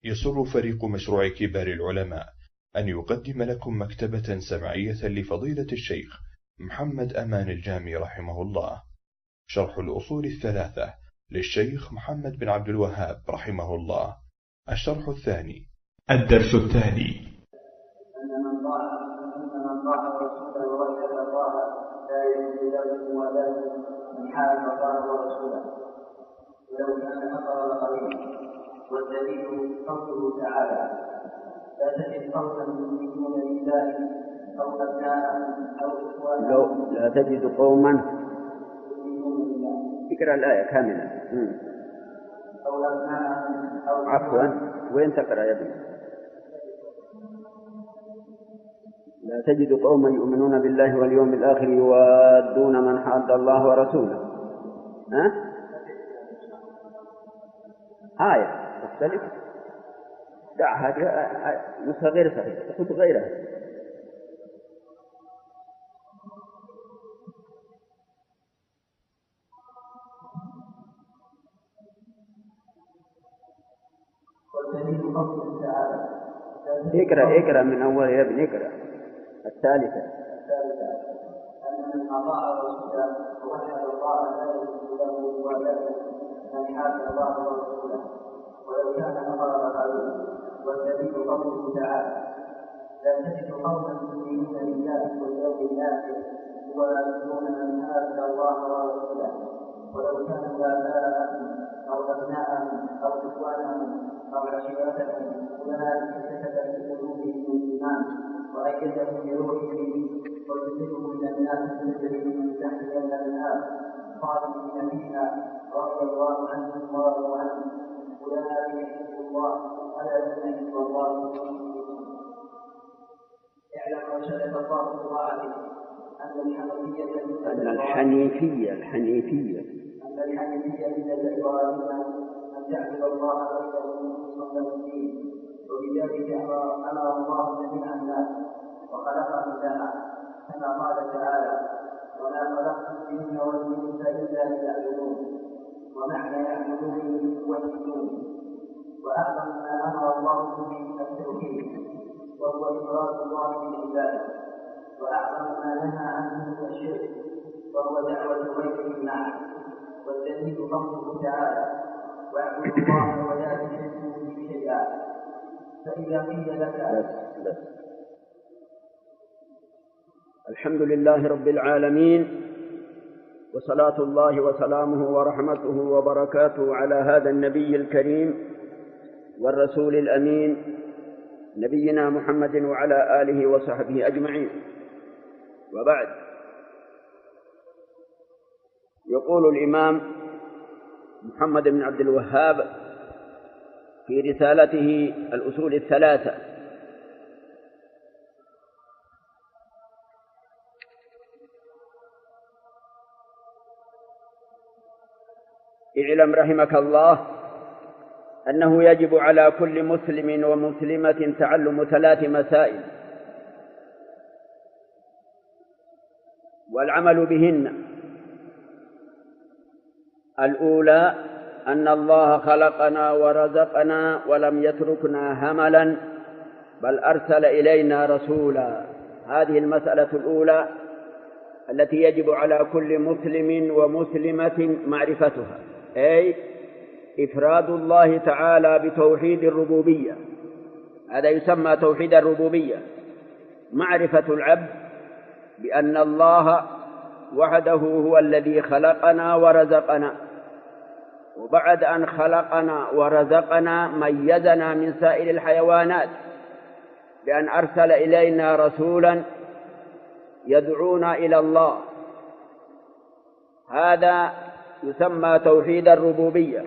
يسر فريق مشروع كبار العلماء أن يقدم لكم مكتبة سمعية لفضيلة الشيخ محمد أمان الجامي رحمه الله، شرح الأصول الثلاثة للشيخ محمد بن عبد الوهاب رحمه الله، الشرح الثاني. الدرس الثاني. أن من طاع ورسوله ووحد الله لا يجوز له موالاة من حارب الله ورسوله ولو كان أقرب قريبا، والدليل قوله تعالى: لا تجد قوما يؤمنون بالله أو أبناءهم أو إخوانهم. لا تجد قوما، اقرأ الآية كاملة. أو أبناءهم أو عفوا، وين تقرأ يا ابني؟ لا تجد قوما يؤمنون بالله واليوم الآخر يوادون من حاد الله ورسوله. آية تختلف، دعها نسخة غير صحيحة، تخذ غيرها. اقرأ من أول يا ابن، اقرأ الثالثة. أن من أطاع رسوله ووحد الله لا يجوز له موالاة من حاد الله ورسوله ولو كان أقرب قريبا، والدليل قوله تعالى: لا تجد قوما يؤمنون بالله واليوم الآخر يوادون من حاد الله ورسوله ولو كانوا آباءهم أو أبناءهم أو إخوانهم أو عشيرتهم أولئك كتب في قلوبهم الإيمان وأيدهم بروحه ويدخلهم من الناس تجري من تحتها الأنهار خالدين فيها رضي الله عنهم ورضوا عنه أولئك حزب الله ألا إن حزب الله. اعلم وشهد الله بطاعته أن الحنيفية ملة إبراهيم أن تعبد الله وحده مخلصا الدين، وبذلك أمر الله جميع الناس وخلقهم لها، كما قال تعالى: وما خلقت الجن والإنس إلا ليعبدون. ومعنى يعبدون يوحدون. وأعظم ما أمر الله به من التوحيد وهو إفراد الله بالعبادة، وأعظم ما نهى عنه من الشرك وهو دعوة غيره معه، والدليل قوله تعالى: واعبدوا الله ولا تشركوا به شيئا. فإذا قيل لك الحمد لله رب العالمين، وصلاة الله وسلامه ورحمته وبركاته على هذا النبي الكريم والرسول الأمين نبينا محمد وعلى آله وصحبه أجمعين، وبعد. يقول الإمام محمد بن عبد الوهاب في رسالته الأصول الثلاثة: اعلم رحمك الله أنه يجب على كل مسلم ومسلمة تعلم 3 مسائل والعمل بهن. الأولى أن الله خلقنا ورزقنا ولم يتركنا هملا، بل أرسل إلينا رسولا. هذه المسألة الأولى التي يجب على كل مسلم ومسلمة معرفتها، أي إفراد الله تعالى بتوحيد الربوبية. هذا يسمى توحيد الربوبية، معرفة العبد بأن الله وحده هو الذي خلقنا ورزقنا، وبعد أن خلقنا ورزقنا ميزنا من سائر الحيوانات بأن أرسل إلينا رسولا يدعونا إلى الله. هذا يسمى توحيد الربوبية.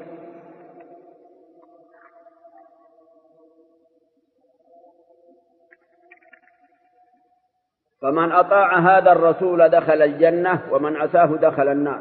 فمن أطاع هذا الرسول دخل الجنة، ومن عصاه دخل النار.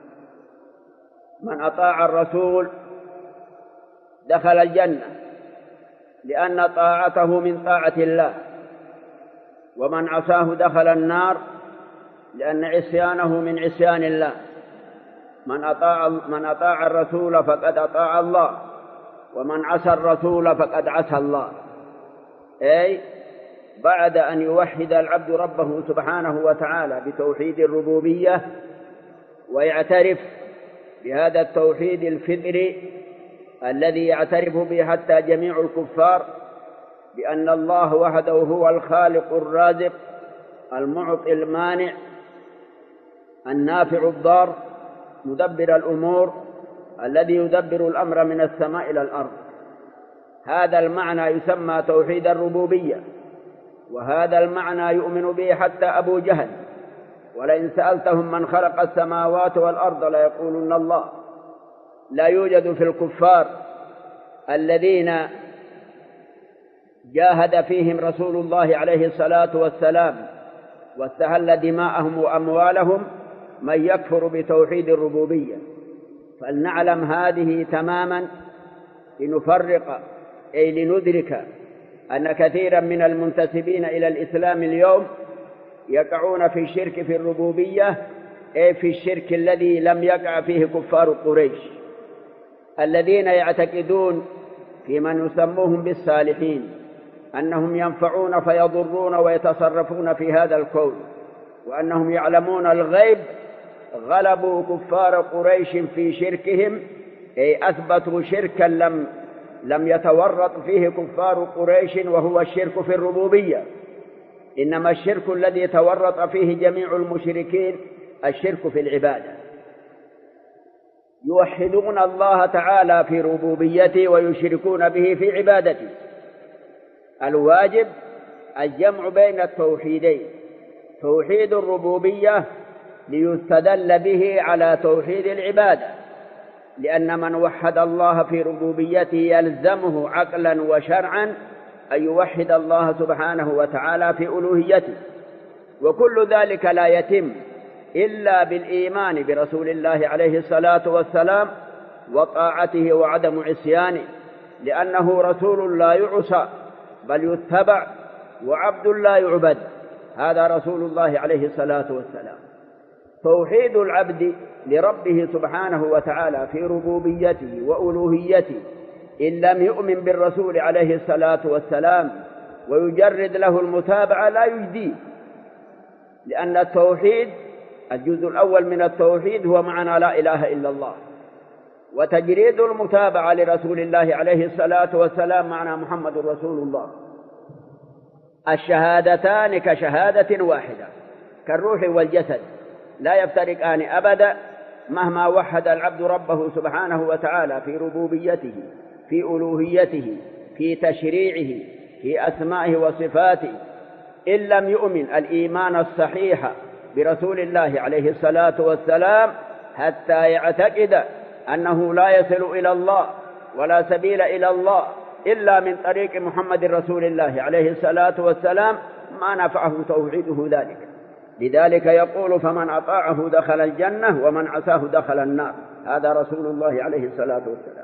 من أطاع الرسول دخل الجنة لأن طاعته من طاعة الله، ومن عصاه دخل النار لأن عصيانه من عصيان الله. من أطاع الرسول فقد أطاع الله، ومن عصى الرسول فقد عصى الله، أي بعد أن يوحد العبد ربه سبحانه وتعالى بتوحيد الربوبية ويعترف بهذا التوحيد الفطري الذي يعترف به حتى جميع الكفار بأن الله وحده هو الخالق الرازق المعطي المانع النافع الضار مدبر الأمور الذي يدبر الأمر من السماء إلى الأرض. هذا المعنى يسمى توحيد الربوبية، وهذا المعنى يؤمن به حتى أبو جهل، ولئن سألتهم من خلق السماوات والأرض ليقولن الله. لا يوجد في الكفار الذين جاهد فيهم رسول الله عليه الصلاة والسلام واستهل دماءهم وأموالهم من يكفر بتوحيد الربوبية. فلنعلم هذه تماما لنفرق أي لندرك أن كثيرا من المنتسبين إلى الإسلام اليوم يقعون في الشرك في الربوبية، أي في الشرك الذي لم يقع فيه كفار قريش الذين يعتقدون في من يسموهم بالصالحين أنهم ينفعون فيضرون ويتصرفون في هذا الكون، وأنهم يعلمون الغيب. غلبوا كفار قريش في شركهم، أي أثبتوا شركا لم يتورط فيه كفار قريش، وهو الشرك في الربوبية. إنما الشرك الذي تورط فيه جميع المشركين الشرك في العبادة. يوحدون الله تعالى في ربوبيته ويشركون به في عبادته. الواجب الجمع بين التوحيدين، توحيد الربوبية ليستدل به على توحيد العبادة، لأن من وحد الله في ربوبيته يلزمه عقلا وشرعا أن يوحد الله سبحانه وتعالى في ألوهيته، وكل ذلك لا يتم إلا بالإيمان برسول الله عليه الصلاة والسلام وطاعته وعدم عصيانه، لأنه رسول لا يعصى بل يتبع، وعبد لا يعبد. هذا رسول الله عليه الصلاة والسلام. توحيد العبد لربه سبحانه وتعالى في ربوبيته وألوهيته إن لم يؤمن بالرسول عليه الصلاة والسلام ويجرد له المتابعة لا يجديه، لأن التوحيد الجزء الأول من التوحيد هو معنى لا إله إلا الله، وتجريد المتابعة لرسول الله عليه الصلاة والسلام معنى محمد رسول الله. الشهادتان كشهادة واحدة كالروح والجسد لا يفترقان أبدا، مهما وحد العبد ربه سبحانه وتعالى في ربوبيته في ألوهيته في تشريعه في أسمائه وصفاته، إن لم يؤمن الإيمان الصحيح برسول الله عليه الصلاة والسلام حتى يعتقد أنه لا يصل إلى الله ولا سبيل إلى الله إلا من طريق محمد رسول الله عليه الصلاة والسلام، ما نفعه توحيده ذلك. لذلك يقول فمن أطاعه دخل الجنة ومن عصاه دخل النار. هذا رسول الله عليه الصلاة والسلام.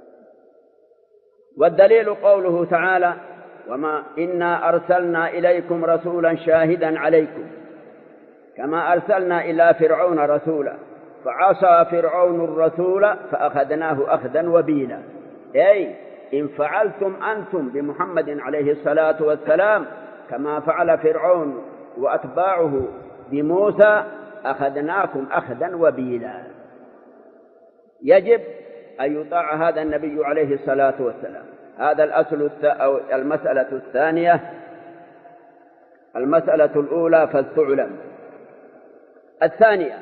والدليل قوله تعالى وما إنا أرسلنا إليكم رسولا شاهدا عليكم كما أرسلنا إلى فرعون رسولا فعصى فرعون الرسول فأخذناه أخذا وبيلا. أي إن فعلتم أنتم بمحمد عليه الصلاة والسلام كما فعل فرعون وأتباعه بموسى أخذناكم أخذا وبيلا. يجب أن يطاع هذا النبي عليه الصلاة والسلام. هذا الأصل أو المسألة الثانية. المسألة الأولى فلتعلم. الثانية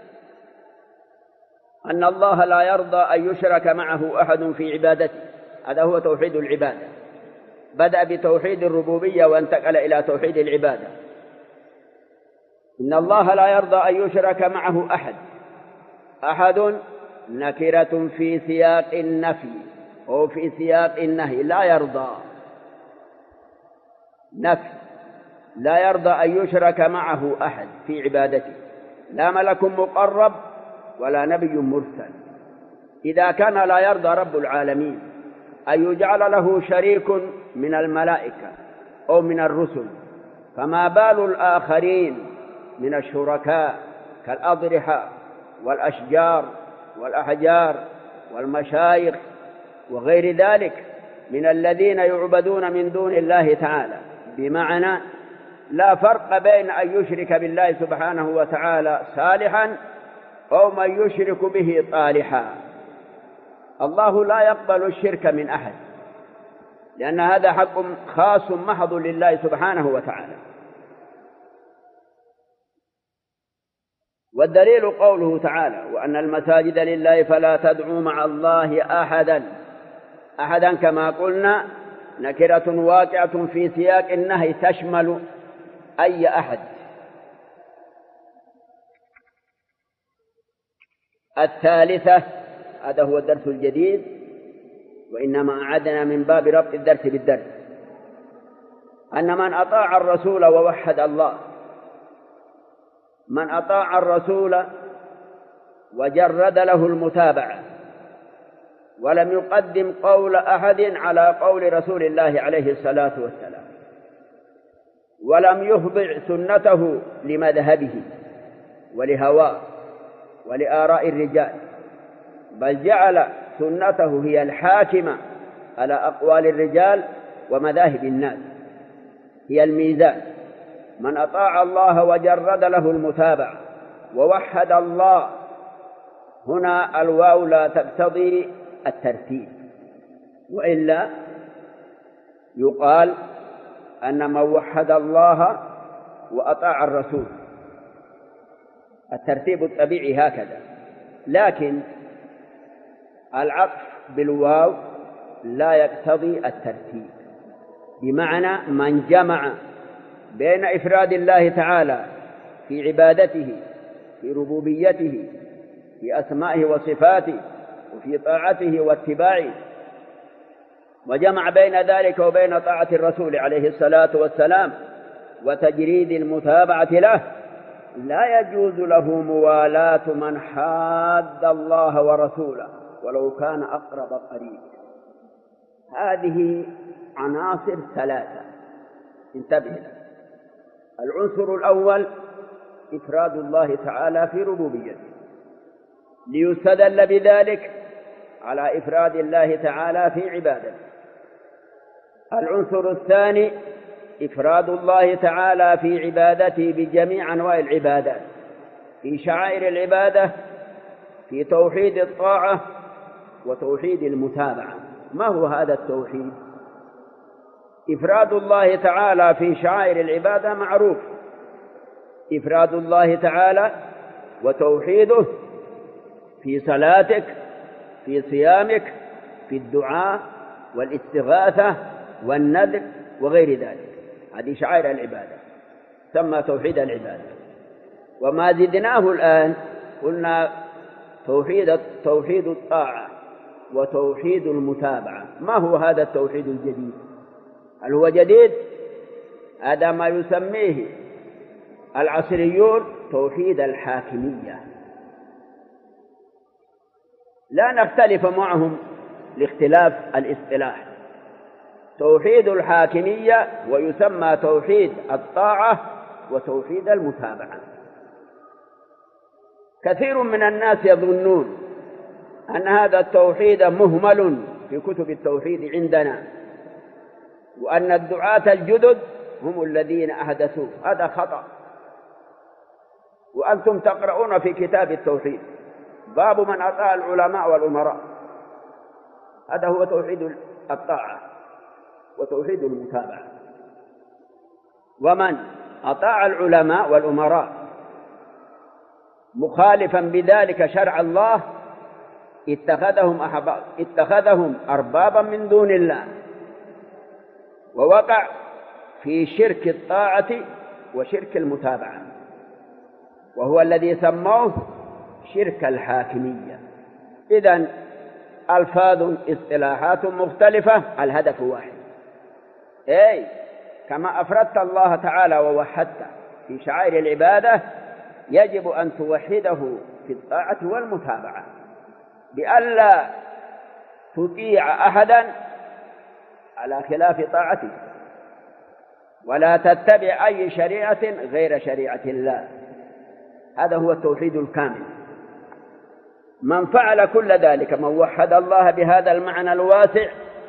أن الله لا يرضى أن يشرك معه أحد في عبادته. هذا هو توحيد العبادة. بدأ بتوحيد الربوبية وانتقل إلى توحيد العبادة. إن الله لا يرضى أن يشرك معه أحد. أحد نكرة في سياق النفي أو في سياق النهي. لا يرضى نفي، لا يرضى أن يشرك معه أحد في عبادته، لا ملك مقرب ولا نبي مرسل. إذا كان لا يرضى رب العالمين أن يجعل له شريك من الملائكة أو من الرسل، فما بال الآخرين من الشركاء كالأضرحة والأشجار والأحجار والمشايخ وغير ذلك من الذين يعبدون من دون الله تعالى، بمعنى لا فرق بين أن يشرك بالله سبحانه وتعالى صالحا أو من يشرك به طالحا. الله لا يقبل الشرك من أحد، لأن هذا حق خاص محض لله سبحانه وتعالى. والدليل قوله تعالى: وأن المساجد لله فلا تدعوا مع الله أحدا. أحدا كما قلنا نكرة واقعة في سياق النهي تشمل أي أحد. الثالثة، هذا هو الدرس الجديد، وإنما أعدنا من باب ربط الدرس بالدرس، أن من أطاع الرسول ووحد الله، من أطاع الرسول وجرد له المتابعة ولم يقدم قول أحد على قول رسول الله عليه الصلاة والسلام، ولم يخضع سنته لمذهبه ولهواه ولآراء الرجال، بل جعل سنته هي الحاكمة على أقوال الرجال ومذاهب الناس، هي الميزان. من أطاع الله وجرد له المتابعة ووحد الله، هنا الواو لا تقتضي الترتيب، وإلا يقال أن من وحد الله وأطاع الرسول، الترتيب الطبيعي هكذا، لكن العطف بالواو لا يقتضي الترتيب، بمعنى من جمع بين إفراد الله تعالى في عبادته، في ربوبيته، في أسمائه وصفاته، وفي طاعته واتباعه، وجمع بين ذلك وبين طاعة الرسول عليه الصلاة والسلام وتجريد المتابعة له، لا يجوز له موالاة من حاد الله ورسوله ولو كان أقرب قريب. هذه عناصر ثلاثة، انتبه لها. العنصر الأول إفراد الله تعالى في ربوبيته، ليستدل بذلك على إفراد الله تعالى في عبادته. العنصر الثاني إفراد الله تعالى في عبادته بجميع أنواع العبادات، في شعائر العبادة، في توحيد الطاعة وتوحيد المتابعة. ما هو هذا التوحيد؟ إفراد الله تعالى في شعائر العبادة معروف، إفراد الله تعالى وتوحيده في صلاتك، في صيامك، في الدعاء والاستغاثة والنذر وغير ذلك، هذه شعائر العبادة ثم توحيد العبادة. وما زدناه الآن قلنا توحيد الطاعة وتوحيد المتابعة. ما هو هذا التوحيد الجديد؟ هل هو جديد؟ هذا ما يسميه العصريون توحيد الحاكمية، لا نختلف معهم لاختلاف الاصطلاح. توحيد الحاكمية ويسمى توحيد الطاعة وتوحيد المتابعة. كثير من الناس يظنون أن هذا التوحيد مهمل في كتب التوحيد عندنا، وأن الدعاة الجدد هم الذين أحدثوه. هذا خطأ. وأنتم تقرؤون في كتاب التوحيد باب من أطاع العلماء والأمراء، هذا هو توحيد الطاعة وتوحيد المتابعة. ومن أطاع العلماء والأمراء مخالفا بذلك شرع الله اتخذهم أربابا من دون الله، ووقع في شرك الطاعة وشرك المتابعة، وهو الذي سموه شرك الحاكمية. إذن ألفاظ اصطلاحات مختلفة، الهدف واحد. كما أفردت الله تعالى ووحدته في شعائر العبادة، يجب أن توحده في الطاعة والمتابعة، بألا تطيع أحدا على خلاف طاعته، ولا تتبع أي شريعة غير شريعة الله. هذا هو التوحيد الكامل. من فعل كل ذلك، من وحد الله بهذا المعنى الواسع،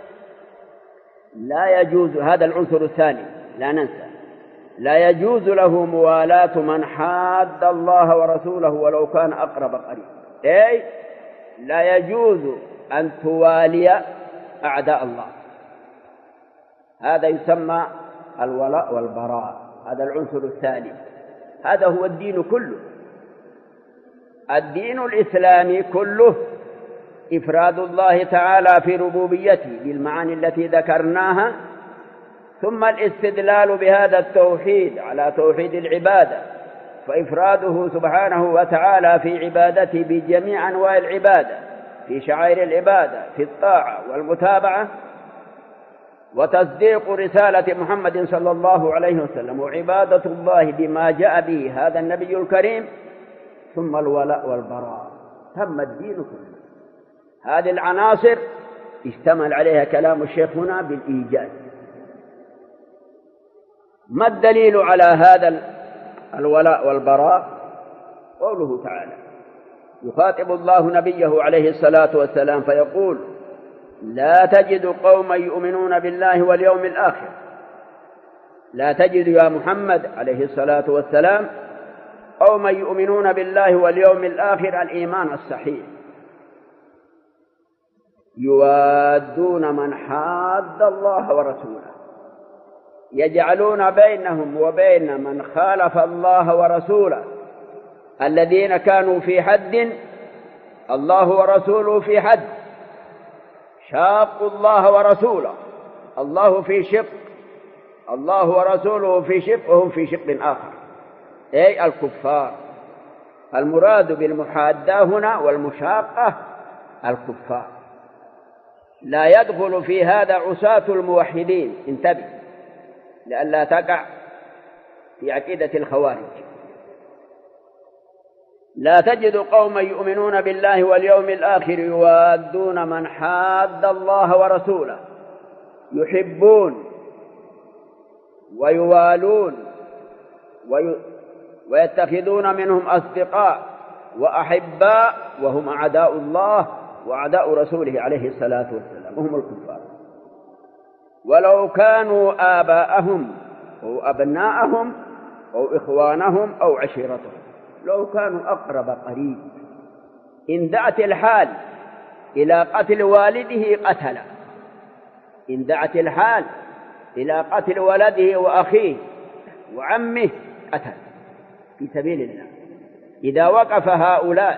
لا يجوز، هذا العنصر الثاني لا ننسى، لا يجوز له موالاة من حاد الله ورسوله ولو كان أقرب قريب. أي لا يجوز أن توالي أعداء الله، هذا يسمى الولاء والبراء، هذا العنصر الثاني. هذا هو الدين كله. الدين الإسلامي كله إفراد الله تعالى في ربوبيته بالمعاني التي ذكرناها، ثم الاستدلال بهذا التوحيد على توحيد العبادة، فإفراده سبحانه وتعالى في عبادته بجميع أنواع العبادة، في شعائر العبادة، في الطاعة والمتابعة، وتصديق رسالة محمد صلى الله عليه وسلم، وعبادة الله بما جاء به هذا النبي الكريم، ثم الولاء والبراء. تم الدين كله. هذه العناصر اشتمل عليها كلام الشيخ هنا بالإيجاز. ما الدليل على هذا الولاء والبراء؟ قوله تعالى، يخاطب الله نبيه عليه الصلاة والسلام فيقول: لا تجد قوما يؤمنون بالله واليوم الآخر. لا تجد يا محمد عليه الصلاة والسلام قوما يؤمنون بالله واليوم الآخر، الإيمان الصحيح، يوادون من حاد الله ورسوله، يجعلون بينهم وبين من خالف الله ورسوله الذين كانوا في حد، الله ورسوله في حد، شاقوا الله ورسوله، الله في شق، الله ورسوله في شق، وهم في شق آخر، أي الكفار. المراد بالمحادة هنا والمشاقة الكفار. لا يدخل في هذا عصاة الموحدين، انتبه لئلا تقع في عقيدة الخوارج. لا تجد قوما يؤمنون بالله واليوم الآخر يوادون من حاد الله ورسوله، يحبون ويوالون ويتخذون منهم أصدقاء وأحباء وهم أعداء الله وأعداء رسوله عليه الصلاة والسلام، وهم الكفار، ولو كانوا آباءهم أو أبناءهم أو إخوانهم أو عشيرتهم، لو كانوا أقرب قريب. إن دعت الحال إلى قتل والده قتل، إن دعت الحال إلى قتل ولده وأخيه وعمه قتل في سبيل الله. إذا وقف هؤلاء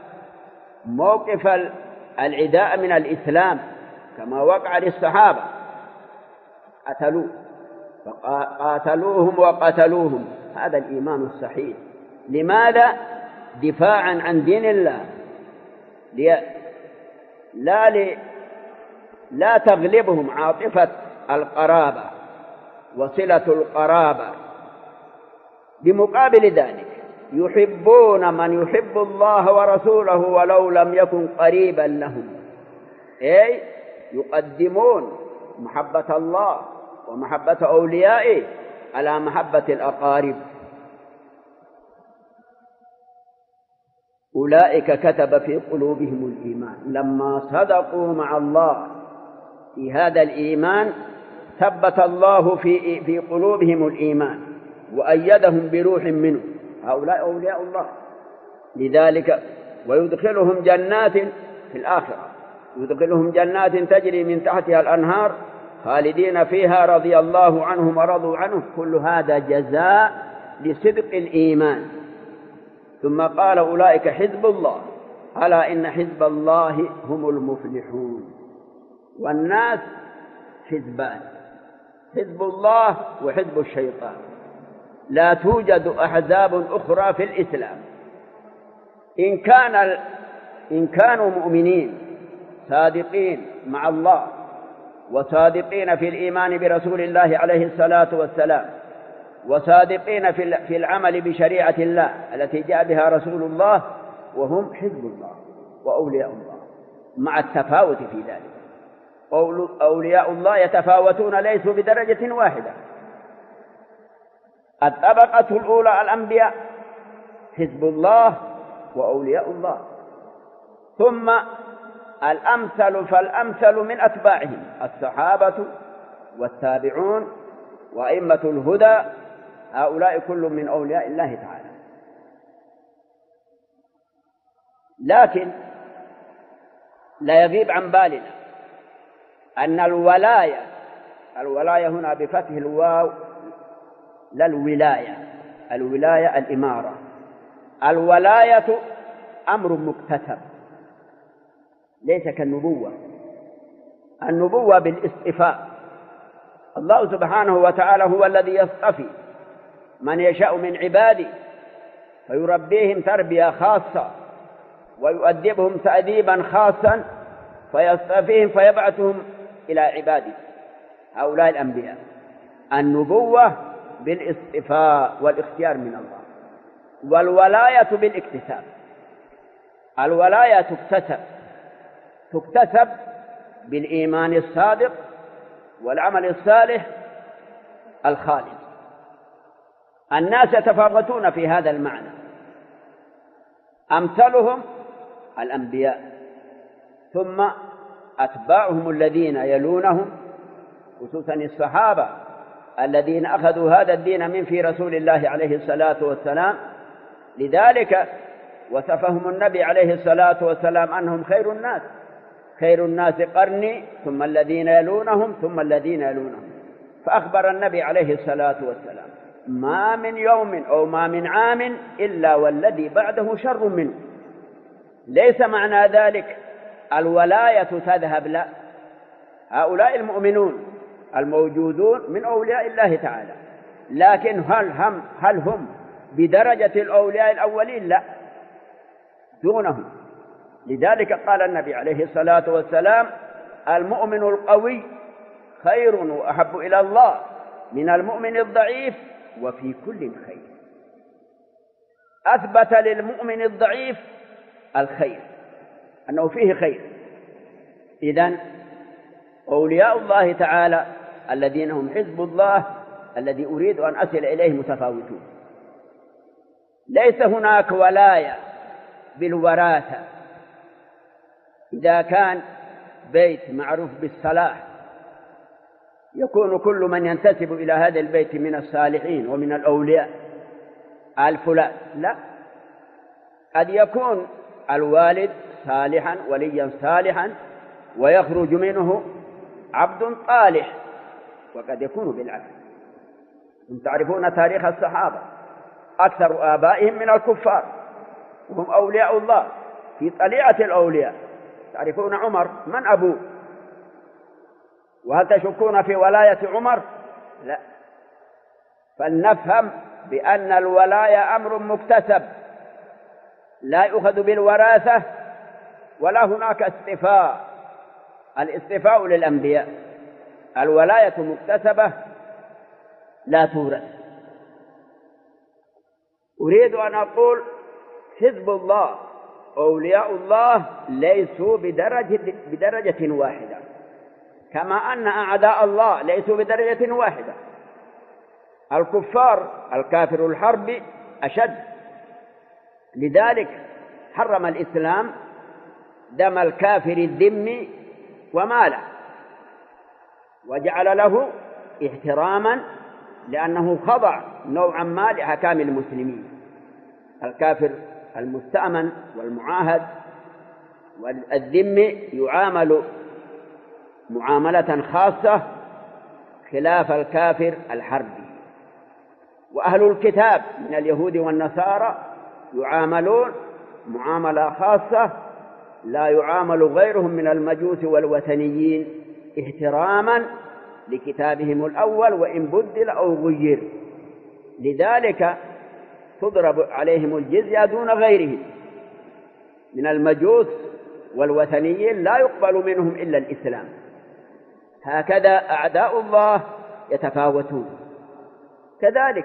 موقف العداء من الإسلام كما وقع للصحابة قتلوا، فقاتلوهم وقتلوهم، هذا الإيمان الصحيح. لماذا؟ دفاعا عن دين الله، لا تغلبهم عاطفة القرابة وصلة القرابة. بمقابل ذلك يحبون من يحب الله ورسوله ولو لم يكن قريبا لهم، أي يقدمون محبة الله ومحبة أوليائه على محبة الأقارب. أولئك كتب في قلوبهم الإيمان، لما صدقوا مع الله في هذا الإيمان ثبت الله في قلوبهم الإيمان وأيدهم بروح منه، هؤلاء أولياء الله. لذلك ويدخلهم جنات في الآخرة، يدخلهم جنات تجري من تحتها الأنهار خالدين فيها رضي الله عنهم ورضوا عنه، كل هذا جزاء لصدق الإيمان. ثم قال أولئك حزب الله، ألا إن حزب الله هم المفلحون. والناس حزبان، حزب الله وحزب الشيطان، لا توجد أحزاب أخرى في الإسلام. إن كانوا مؤمنين صادقين مع الله وصادقين في الإيمان برسول الله عليه الصلاة والسلام، وصادقين في العمل بشريعة الله التي جاء بها رسول الله، وهم حزب الله وأولياء الله، مع التفاوت في ذلك. أولياء الله يتفاوتون، ليسوا بدرجة واحدة. الطبقة الأولى الأنبياء، حزب الله وأولياء الله. ثم الأمثل فالأمثل من أتباعهم الصحابة والتابعون وأئمة الهدى، هؤلاء كل من أولياء الله تعالى. لكن لا يغيب عن بالنا أن الولاية هنا بفتح الواو لا الولاية الإمارة. الولاية أمر مكتسب ليس كالنبوة. النبوة بالاصطفاء، الله سبحانه وتعالى هو الذي يصطفي من يشاء من عباده فيربيهم تربية خاصة ويؤدبهم تأديبا خاصا فيصطفيهم فيبعثهم إلى عباده، هؤلاء الأنبياء. النبوة بالاصطفاء والاختيار من الله، والولاية بالاكتساب. الولاية تكتسب بالإيمان الصادق والعمل الصالح الخالص. الناس يتفاوتون في هذا المعنى، أمثلهم الأنبياء ثم أتباعهم الذين يلونهم، خصوصا الصحابة الذين أخذوا هذا الدين من في رسول الله عليه الصلاة والسلام. لذلك وصفهم النبي عليه الصلاة والسلام أنهم خير الناس قرني ثم الذين يلونهم ثم الذين يلونهم. فأخبر النبي عليه الصلاة والسلام ما من يوم أو ما من عام إلا والذي بعده شر منه. ليس معنى ذلك الولاية تذهب، لا، هؤلاء المؤمنون الموجودون من أولياء الله تعالى، لكن هل هم بدرجة الأولياء الأولين؟ لا، دونهم. لذلك قال النبي عليه الصلاة والسلام المؤمن القوي خير وأحب إلى الله من المؤمن الضعيف وفي كل خير. أثبت للمؤمن الضعيف الخير، أنه فيه خير. إذن أولياء الله تعالى الذين هم حزب الله الذي أريد أن أصل إليه متفاوتون. ليس هناك ولاية بالوراثة. إذا كان بيت معروف بالصلاح يكون كل من ينتسب إلى هذا البيت من الصالحين ومن الأولياء الفلان، لا، قد يكون الوالد صالحا وليا صالحا ويخرج منه عبد صالح، وقد يكون بالعكس. أنتم تعرفون تاريخ الصحابة، أكثر آبائهم من الكفار وهم أولياء الله في طليعة الأولياء. تعرفون عمر من أبوه؟ وهل تشكون في ولاية عمر؟ لا. فلنفهم بأن الولاية أمر مكتسب لا يؤخذ بالوراثة، ولا هناك اصطفاء. الاصطفاء للأنبياء، الولاية مكتسبة لا تورث. أريد أن أقول حزب الله أولياء الله ليسوا بدرجة واحدة، كما أن أعداء الله ليسوا بدرجة واحدة. الكفار الكافر الحربي أشد. لذلك حرم الإسلام دم الكافر الذمي وماله، وجعل له احتراما لأنه خضع نوعا ما لأحكام المسلمين. الكافر المستأمن والمعاهد والذمي يعامل معاملة خاصة خلاف الكافر الحربي. وأهل الكتاب من اليهود والنصارى يعاملون معاملة خاصة لا يعامل غيرهم من المجوس والوثنيين احتراما لكتابهم الأول وإن بدل أو غير. لذلك تضرب عليهم الجزية دون غيرهم من المجوس والوثنيين، لا يقبل منهم إلا الإسلام. هكذا أعداء الله يتفاوتون. كذلك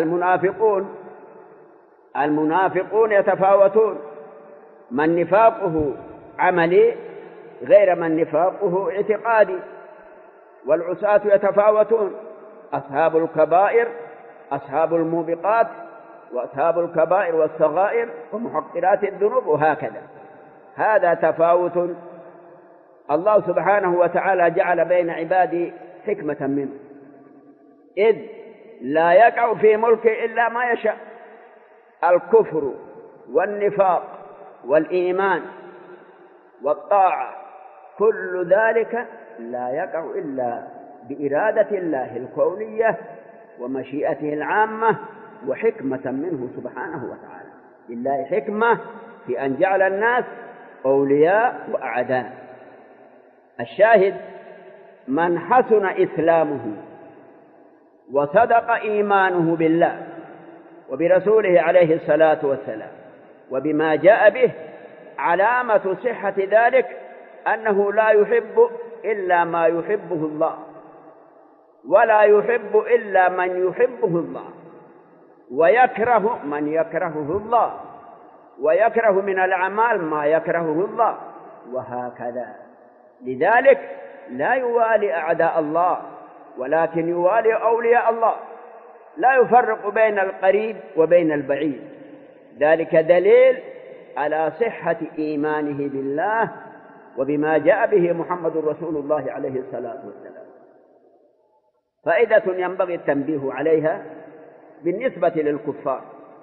المنافقون يتفاوتون، من نفاقه عملي غير من نفاقه اعتقادي. والعصاة يتفاوتون، أصحاب الكبائر أصحاب الموبقات، وأصحاب الكبائر والصغائر ومحقرات الذنوب، وهكذا. هذا تفاوت الله سبحانه وتعالى جعل بين عباده حكمة منه، إذ لا يقع في ملكه إلا ما يشاء. الكفر والنفاق والإيمان والطاعة كل ذلك لا يقع إلا بإرادة الله الكونية ومشيئته العامة وحكمة منه سبحانه وتعالى. لله حكمة في أن جعل الناس أولياء وأعداء. الشاهد: من حسن إسلامه وصدق إيمانه بالله وبرسوله عليه الصلاة والسلام وبما جاء به، علامة صحة ذلك أنه لا يحب إلا ما يحبه الله، ولا يحب إلا من يحبه الله، ويكره من يكرهه الله، ويكره من الأعمال ما يكرهه الله، وهكذا. لذلك لا يوالي أعداء الله، ولكن يوالي أولياء الله، لا يفرق بين القريب وبين البعيد. ذلك دليل على صحة إيمانه بالله وبما جاء به محمد رسول الله عليه الصلاة والسلام. فائدة ينبغي التنبيه عليها بالنسبة للكفار: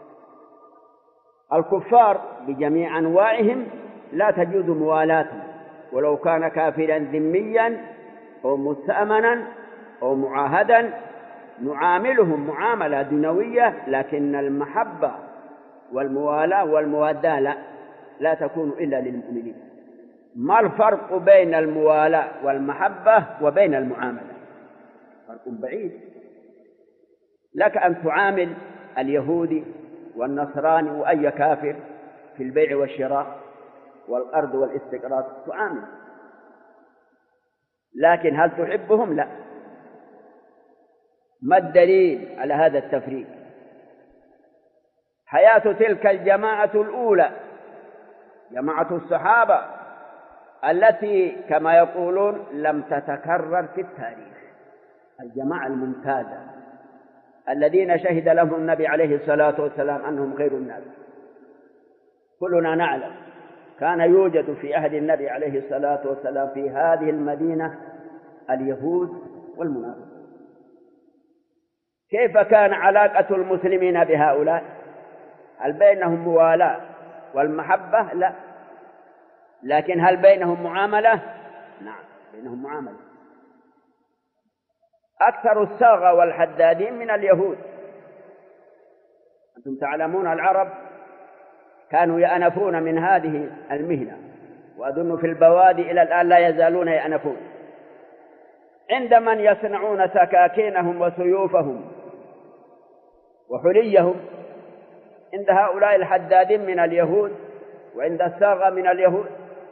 الكفار بجميع أنواعهم لا تجوز موالاتهم، ولو كان كافرا ذميا أو مستأمنا أو معاهدا نعاملهم معاملة دنيوية، لكن المحبة والموالاة والموادة لا تكون إلا للمؤمنين. ما الفرق بين الموالاة والمحبة وبين المعاملة؟ فرق بعيد. لك أن تعامل اليهودي والنصراني وأي كافر في البيع والشراء والقرض والاستقراض، تعامل، لكن هل تحبهم؟ لا. ما الدليل على هذا التفريق؟ حياة تلك الجماعة الأولى، جماعة الصحابة، التي كما يقولون لم تتكرر في التاريخ، الجماعة الممتازة الذين شهد لهم النبي عليه الصلاة والسلام أنهم خير الناس. كلنا نعلم كان يوجد في عهد النبي عليه الصلاة والسلام في هذه المدينة اليهود والمنافقون. كيف كان علاقة المسلمين بهؤلاء؟ هل بينهم موالاة والمحبة؟ لا. لكن هل بينهم معاملة؟ نعم، بينهم معاملة. أكثر الصاغة والحدادين من اليهود. أنتم تعلمون العرب كانوا يأنفون من هذه المهنة، وأظن في البوادي إلى الآن لا يزالون يأنفون. عند من يصنعون سكاكينهم وسيوفهم وحليهم، عند هؤلاء الحدادين من اليهود وعند الصاغة من اليهود،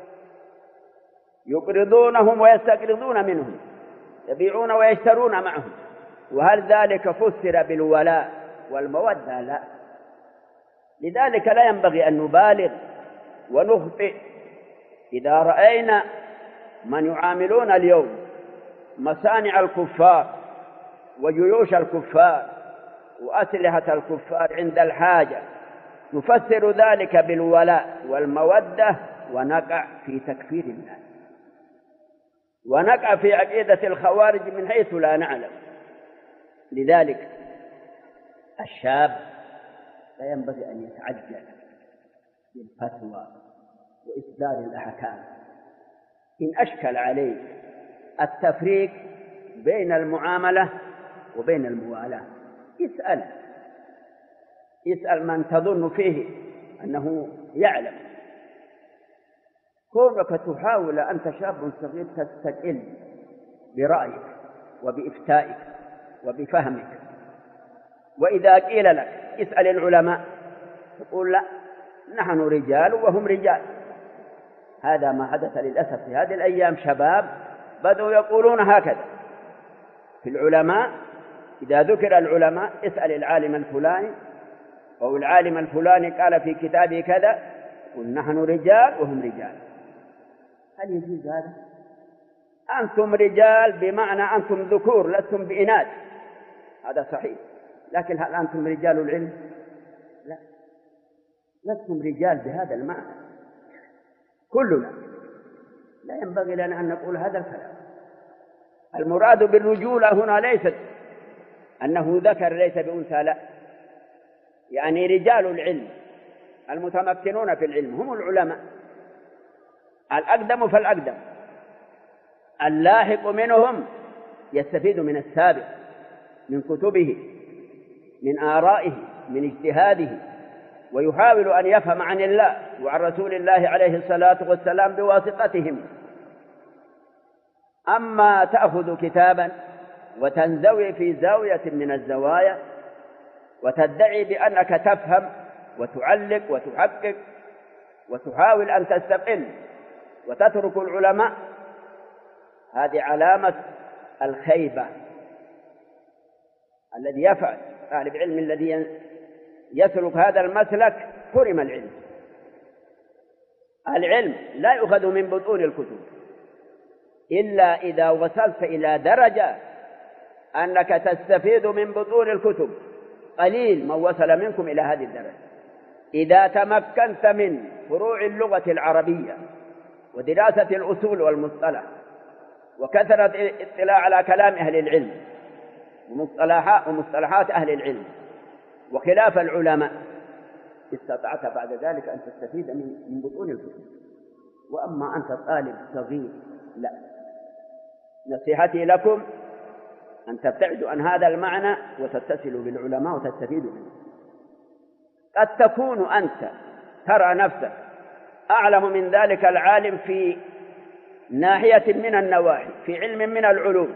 يقرضونهم ويستقرضون منهم، يبيعون ويشترون معهم. وهل ذلك فسر بالولاء والمودة؟ لا. لذلك لا ينبغي أن نبالغ ونخطئ. إذا رأينا من يعاملون اليوم مصانع الكفار وجيوش الكفار وأسلحة الكفار عند الحاجة، نفسر ذلك بالولاء والمودة، ونقع في تكفير الناس، ونقع في عقيدة الخوارج من حيث لا نعلم. لذلك الشاب لا ينبغي أن يتعجل بالفتوى وإصدار الأحكام. إن أشكل عليه التفريق بين المعاملة وبين الموالاة، اسأل من تظن فيه أنه يعلم. كونك تحاول أنت شاب صغير تستقل برأيك وبإفتائك وبفهمك، وإذا قيل لك اسأل العلماء تقول لا، نحن رجال وهم رجال. هذا ما حدث للأسف في هذه الأيام. شباب بدأوا يقولون هكذا في العلماء. إذا ذكر العلماء اسأل العالم الفلاني أو العالم الفلاني قال في كتابه كذا، قل نحن رجال وهم رجال. هل يجوز هذا؟ أنتم رجال بمعنى أنتم ذكور، لستم بإناث، هذا صحيح. لكن هل أنتم رجال العلم؟ لا، لستم رجال بهذا المعنى. كلنا، لا ينبغي لنا أن نقول هذا الكلام. المراد بالرجولة هنا ليست أنه ذكر ليس بأنثى، لا، يعني رجال العلم المتمكنون في العلم هم العلماء، الأقدم فالأقدم، اللاحق منهم يستفيد من السابق، من كتبه، من آرائه، من اجتهاده، ويحاول أن يفهم عن الله وعن رسول الله عليه الصلاة والسلام بواسطتهم. أما تأخذ كتابا وتنزوي في زاوية من الزوايا وتدعي بأنك تفهم وتعلق وتحقق وتحاول أن تستقل وتترك العلماء، هذه علامة الخيبة. الذي يفعل طالب العلم الذي يسلك هذا المسلك حرم العلم. العلم لا يؤخذ من بطون الكتب إلا إذا وصلت إلى درجة أنك تستفيد من بطون الكتب. قليل من وصل منكم إلى هذه الدرجة. إذا تمكنت من فروع اللغة العربية ودراسة الأصول والمصطلح وكثرة الاطلاع على كلام أهل العلم ومصطلحات أهل العلم وخلاف العلماء، استطعت بعد ذلك أن تستفيد من بطون الكتب. وأما أنت طالب صغير، لا. نصيحتي لكم أن تبتعدوا عن هذا المعنى وتتصلوا بالعلماء وتستفيدوا منه. قد تكون أنت ترى نفسك أعلم من ذلك العالم في ناحية من النواحي، في علم من العلوم.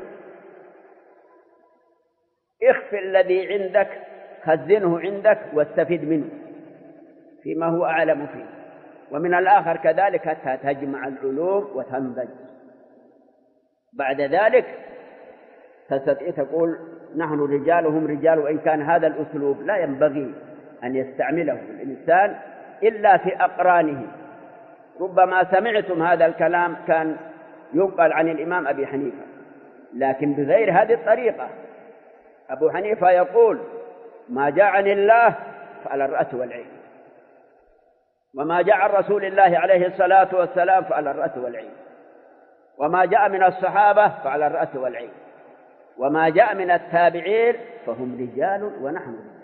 اخف الذي عندك، خزنه عندك واستفيد منه فيما هو أعلم فيه. ومن الآخر كذلك حتى تجمع العلوم وتنضج. بعد ذلك تستطيع تقول نحن رجال وهم رجال، وإن كان هذا الأسلوب لا ينبغي أن يستعمله الإنسان إلا في أقرانه. ربما سمعتم هذا الكلام كان ينقل عن الإمام أبي حنيفة، لكن بغير هذه الطريقة. أبو حنيفة يقول ما جاء عن الله فعلى الرأس والعين، وما جاء عن رسول الله عليه الصلاة والسلام فعلى الرأس والعين، وما جاء من الصحابة فعلى الرأس والعين، وما جاء من التابعين فهم رجال ونحن رجال.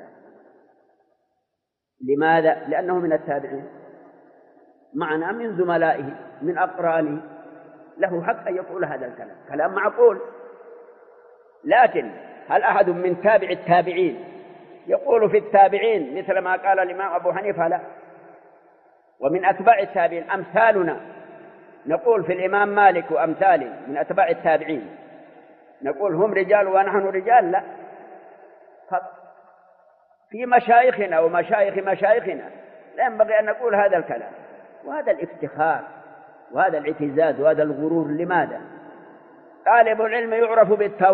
لماذا؟ لأنه من التابعين، معنا من زملائه من أقرانه، له حق أن يقول هذا الكلام، كلام معقول. لكن هل أحد من تابع التابعين يقول في التابعين مثل ما قال الإمام أبو حنيفة؟ لا. ومن أتباع التابعين أمثالنا نقول في الإمام مالك وأمثاله من أتباع التابعين نقول هم رجال ونحن رجال؟ لا. في مشايخنا ومشايخ مشايخنا لا ينبغي أن نقول هذا الكلام. وهذا الافتخار وهذا الاعتزاز وهذا الغرور. لماذا؟ طالب العلم يعرف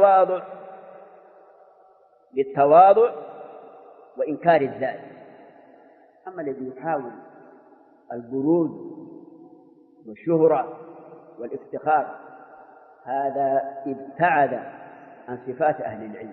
بالتواضع وإنكار الذات. أما الذي يحاول البروز والشهرة والافتخار هذا ابتعد عن صفات أهل العلم.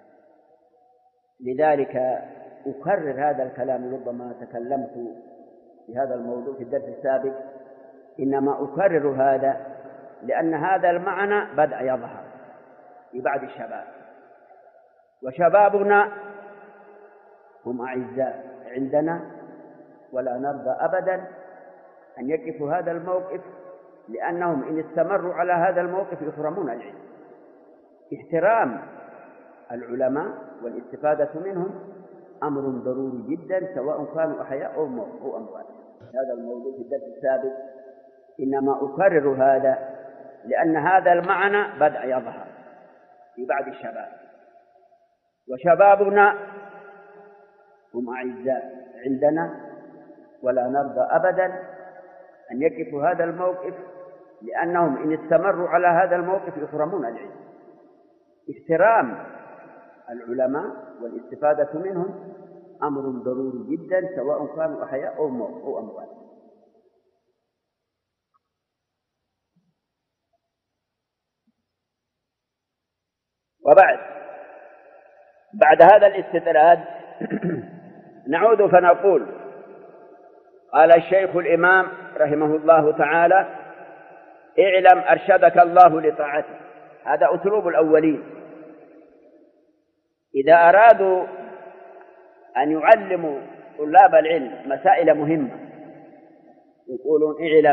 لذلك أكرر هذا الكلام، ربما تكلمت في هذا الموضوع في الدرس السابق، إنما أكرر هذا لأن هذا المعنى بدأ يظهر في بعض الشباب، وشبابنا هم أعزاء عندنا ولا نرضى أبدا أن يقفوا هذا الموقف، لأنهم إن استمروا على هذا الموقف يحرمون العلم. احترام العلماء والاستفادة منهم أمر ضروري جدا، سواء كانوا أحياء أو أموات. هذا الموضوع في الدرس السابق، إنما أكرر هذا لأن هذا المعنى بدأ يظهر في بعض الشباب، وشبابنا هم أعزاء عندنا ولا نرضى أبدا أن يقفوا هذا الموقف، لأنهم إن استمروا على هذا الموقف يحرمون العلم. احترام العلماء والاستفادة منهم أمر ضروري جدا، سواء كانوا أحياء أو أموات. بعد هذا الاستطراد نعود فنقول قال الشيخ الإمام رحمه الله تعالى: اعلم أرشدك الله لطاعته. هذا أسلوب الأولين إذا أرادوا أن يعلموا طلاب العلم مسائل مهمة، يقولون: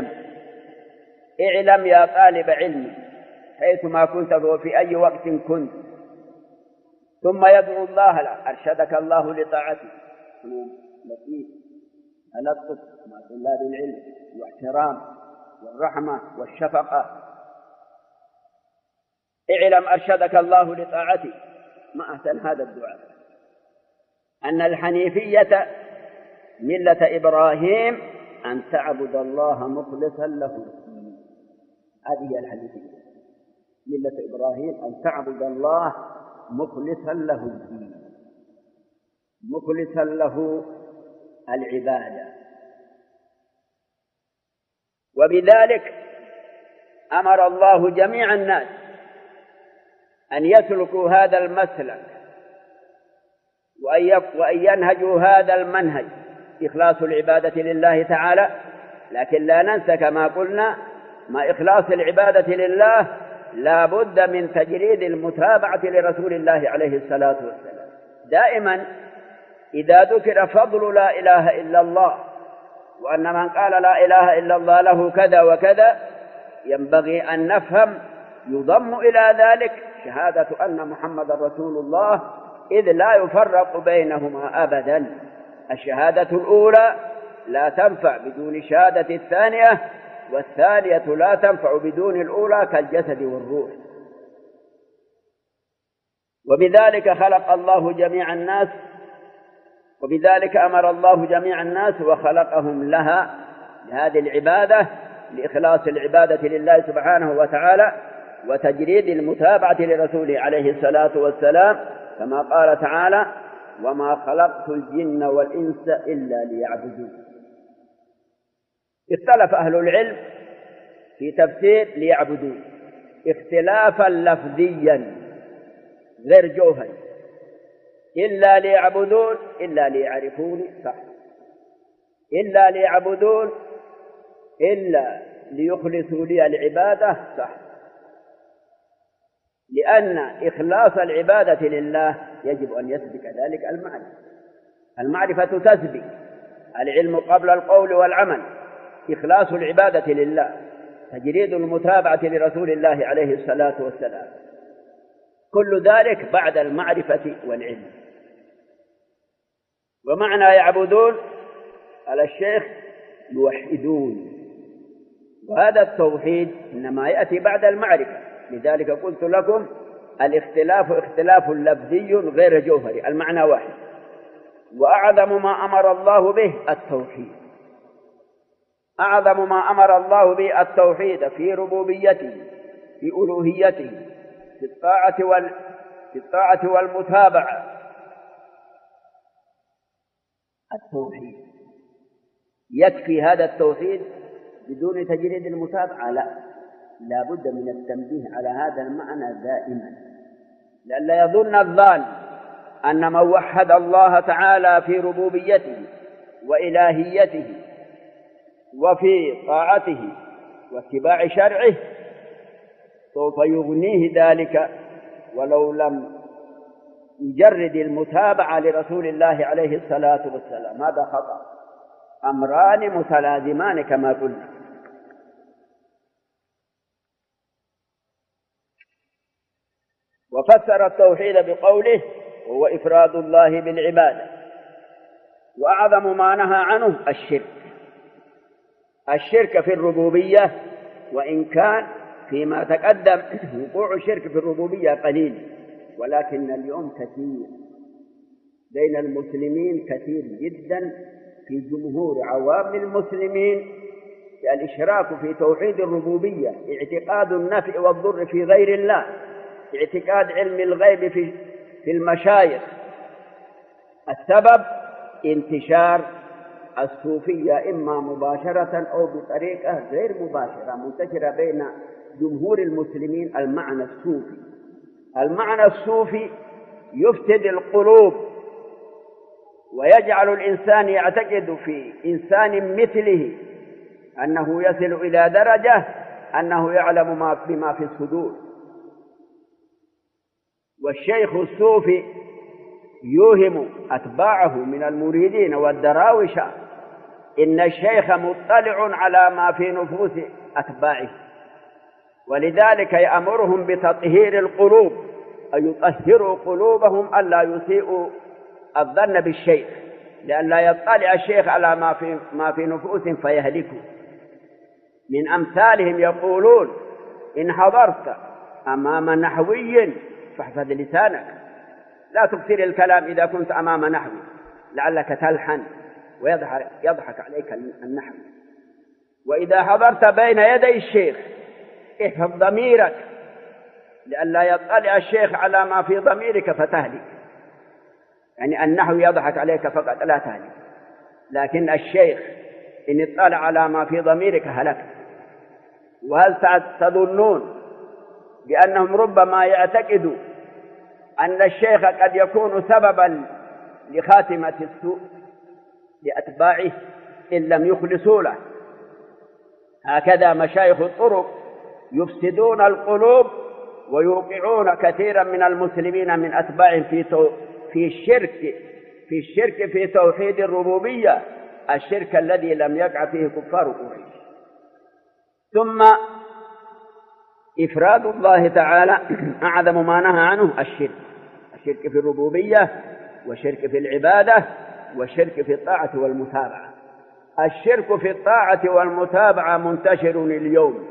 اعلم يا طالب علم حيثما كنت وفي أي وقت كنت، ثم يدعو الله: أرشدك الله لطاعته. لطيف تلطف مع طلاب العلم واحترام والرحمة والشفقة. اعلم أرشدك الله لطاعته. ما أحسن هذا الدعاء، أن الحنيفية ملة إبراهيم أن تعبد الله مخلصا له الدين. هذه هي الحنيفية، ملة إبراهيم أن تعبد الله مخلصا له الدين، مخلصا له العبادة. وبذلك أمر الله جميع الناس أن يسلكوا هذا المسلك وأن ينهجوا هذا المنهج، إخلاص العبادة لله تعالى. لكن لا ننسى كما قلنا، ما إخلاص العبادة لله لا بد من تجريد المتابعة لرسول الله عليه الصلاة والسلام. دائما إذا ذكر فضل لا إله إلا الله، وأن من قال لا إله إلا الله له كذا وكذا، ينبغي أن نفهم يضم إلى ذلك شهادة أن محمد رسول الله، إذ لا يفرق بينهما أبدا. الشهادة الأولى لا تنفع بدون شهادة الثانية، والثانية لا تنفع بدون الأولى، كالجسد والروح. وبذلك خلق الله جميع الناس، وبذلك أمر الله جميع الناس وخلقهم لها، لهذه العبادة، لإخلاص العبادة لله سبحانه وتعالى، وتجريد المتابعة لرسوله عليه الصلاة والسلام، كما قال تعالى: وما خلقت الجن والإنس إلا ليعبدون. اختلف أهل العلم في تفسير ليعبدون اختلافا لفظيا غير جوهري. إلا ليعبدون إلا ليعرفوني، صح. إلا ليعبدون إلا ليخلصوا لي العبادة، صح. لأن إخلاص العبادة لله يجب أن يسبق ذلك المعرفة. المعرفة تسبق العلم قبل القول والعمل. إخلاص العبادة لله، تجريد المتابعة لرسول الله عليه الصلاة والسلام، كل ذلك بعد المعرفة والعلم. ومعنى يعبدون على الشيخ يوحدون، وهذا التوحيد إنما يأتي بعد المعرفة. لذلك قلت لكم الاختلاف اختلاف لفظي غير جوهري، المعنى واحد. وأعظم ما أمر الله به التوحيد، أعظم ما أمر الله به التوحيد في ربوبيته، في ألوهيته، في الطاعة والمتابعة. التوحيد يكفي هذا التوحيد بدون تجريد المتابعة؟ لا بد من التنبيه على هذا المعنى دائما، لئلا يظن الظان أن من وحد الله تعالى في ربوبيته وإلهيته وفي طاعته واتباع شرعه سوف يغنيه ذلك ولو لم يجرد المتابعة لرسول الله عليه الصلاة والسلام. هذا خطأ، أمران متلازمان كما قلنا. وفسر التوحيد بقوله: هو إفراد الله بالعبادة. وأعظم ما نهى عنه الشرك في الربوبية، وإن كان فيما تقدم وقوع الشرك في الربوبية قليل، ولكن اليوم كثير بين المسلمين، كثير جدا في جمهور عوام المسلمين، الإشراك في توحيد الربوبية، اعتقاد النفع والضر في غير الله، اعتقاد علم الغيب في المشايخ. السبب انتشار الصوفية إما مباشرة أو بطريقة غير مباشرة، منتشرة بين جمهور المسلمين. المعنى الصوفي يفسد القلوب ويجعل الإنسان يعتقد في إنسان مثله أنه يصل إلى درجة أنه يعلم بما في الصدور. والشيخ الصوفي يوهم أتباعه من المريدين والدراوش إن الشيخ مطلع على ما في نفوس أتباعه، ولذلك يأمرهم بتطهير القلوب، أن يطهروا قلوبهم ألا يسيئوا الظن بالشيخ، لأن لا يطلع الشيخ على ما في نفوسهم فيهلكوا. من أمثالهم يقولون: إن حضرت أمام نحوي فاحفظ لسانك، لا تكثر الكلام إذا كنت أمام نحوي لعلك تلحن ويضحك عليك النحوي. وإذا حضرت بين يدي الشيخ احفظ ضميرك، لئلا يطلع الشيخ على ما في ضميرك فتهلك. يعني النحو يضحك عليك فقط لا تهلك، لكن الشيخ إن اطلع على ما في ضميرك هلكت. وهل تظنون بأنهم ربما يعتقدوا أن الشيخ قد يكون سببا لخاتمة السوء لأتباعه إن لم يخلصوا له؟ هكذا مشايخ الطرق يفسدون القلوب ويوقعون كثيرا من المسلمين من أتباعهم في الشرك في توحيد الربوبية، الشرك الذي لم يقع فيه كفار قريش. ثم إفراد الله تعالى أعظم ما نهى عنه الشرك في الربوبية، والشرك في العبادة، والشرك في الطاعة والمتابعة. الشرك في الطاعة والمتابعة منتشر اليوم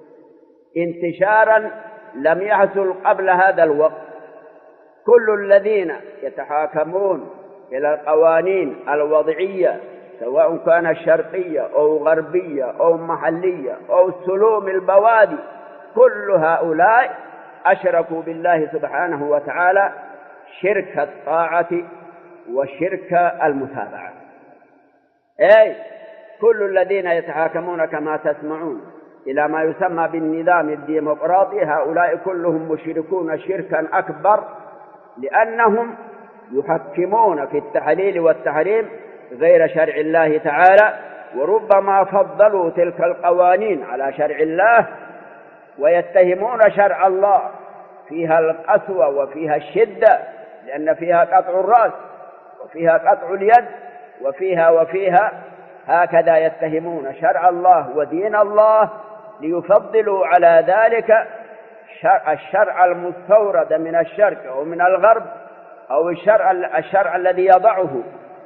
انتشارا لم يحصل قبل هذا الوقت. كل الذين يتحاكمون إلى القوانين الوضعية سواء كانت شرقية أو غربية أو محلية أو سلوم البوادي، كل هؤلاء أشركوا بالله سبحانه وتعالى شرك الطاعة وشرك المتابعة. أي كل الذين يتحاكمون كما تسمعون إلى ما يسمى بالنظام الديمقراطي هؤلاء كلهم مشركون شركا أكبر، لأنهم يحكمون في التحليل والتحريم غير شرع الله تعالى، وربما فضلوا تلك القوانين على شرع الله، ويتهمون شرع الله فيها القسوة وفيها الشدة، لأن فيها قطع الرأس وفيها قطع اليد وفيها هكذا يتهمون شرع الله ودين الله ليفضلوا على ذلك الشرع المستورد من الشرق أو من الغرب، أو الشرع الذي يضعه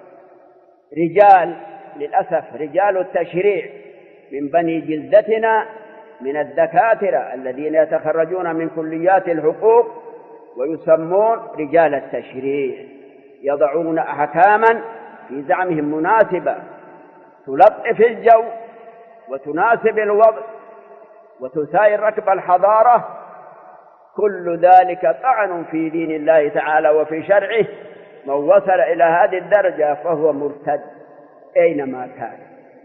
رجال، للأسف رجال التشريع من بني جلدتنا من الدكاترة الذين يتخرجون من كليات الحقوق ويسمون رجال التشريع، يضعون أحكاما في زعمهم مناسبة تلطف الجو وتناسب الوضع وتساير ركب الحضارة. كل ذلك طعن في دين الله تعالى وفي شرعه. من وصل إلى هذه الدرجة فهو مرتد أينما كان.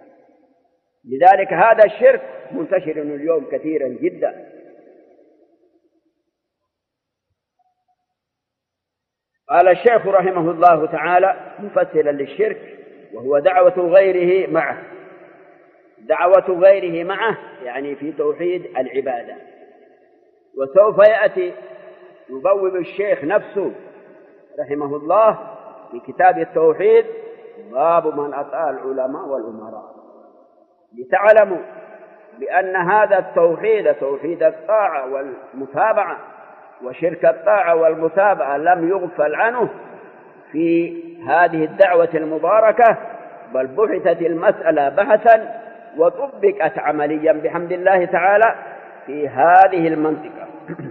لذلك هذا الشرك منتشر اليوم كثيرا جدا. قال الشيخ رحمه الله تعالى مفسرا للشرك: وهو دعوة غيره معه يعني في توحيد العبادة. وسوف يأتي يبوب الشيخ نفسه رحمه الله في كتاب التوحيد باب من أطاع العلماء والأمراء، لتعلموا بأن هذا التوحيد توحيد الطاعة والمتابعة وشرك الطاعة والمتابعة لم يغفل عنه في هذه الدعوة المباركة، بل بحثت المسألة بحثا وطبقت عمليا بحمد الله تعالى في هذه المنطقة.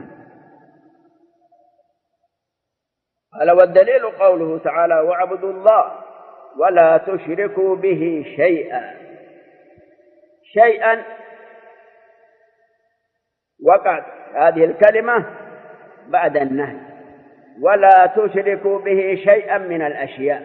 قال: والدليل قوله تعالى: واعبدوا الله ولا تشركوا به شيئا وقعت هذه الكلمة بعد النهي، ولا تشركوا به شيئا من الأشياء،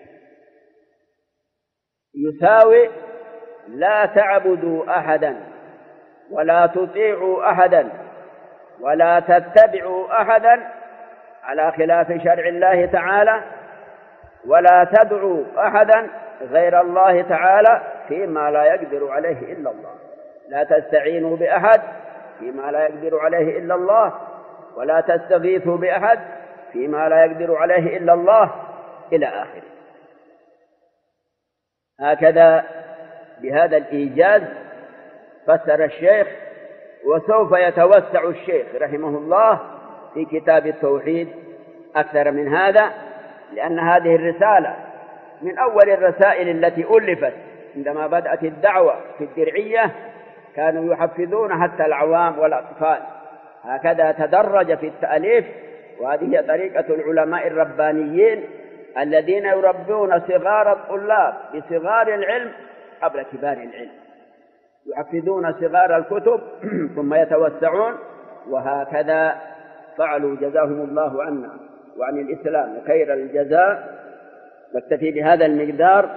يساوي لا تعبدوا أحدا ولا تطيعوا أحدا ولا تتبعوا أحدا على خلاف شرع الله تعالى، ولا تدعوا أحدا غير الله تعالى فيما لا يقدر عليه إلا الله. لا تستعينوا بأحد فيما لا يقدر عليه إلا الله، ولا تستغيثوا بأحد فيما لا يقدر عليه إلا الله، إلى آخره. هكذا بهذا الإيجاز فسر الشيخ، وسوف يتوسع الشيخ رحمه الله في كتاب التوحيد أكثر من هذا، لأن هذه الرسالة من أول الرسائل التي ألفت عندما بدأت الدعوة في الدرعية، كانوا يحفظون حتى العوام والأطفال، هكذا تدرج في التأليف. وهذه طريقة العلماء الربانيين الذين يربون صغار الطلاب بصغار العلم قبل كبار العلم، يحفظون صغار الكتب ثم يتوسعون، وهكذا فعلوا جزاهم الله عنا وعن الإسلام خير الجزاء. نكتفي بهذا المقدار.